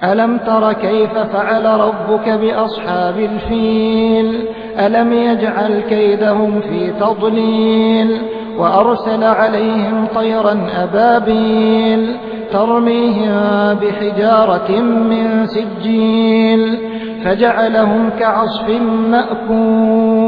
ألم تر كيف فعل ربك بأصحاب الفيل ألم يجعل كيدهم في تضليل وأرسل عليهم طيرا أبابيل ترميهم بحجارة من سجيل فجعلهم كعصف مأكول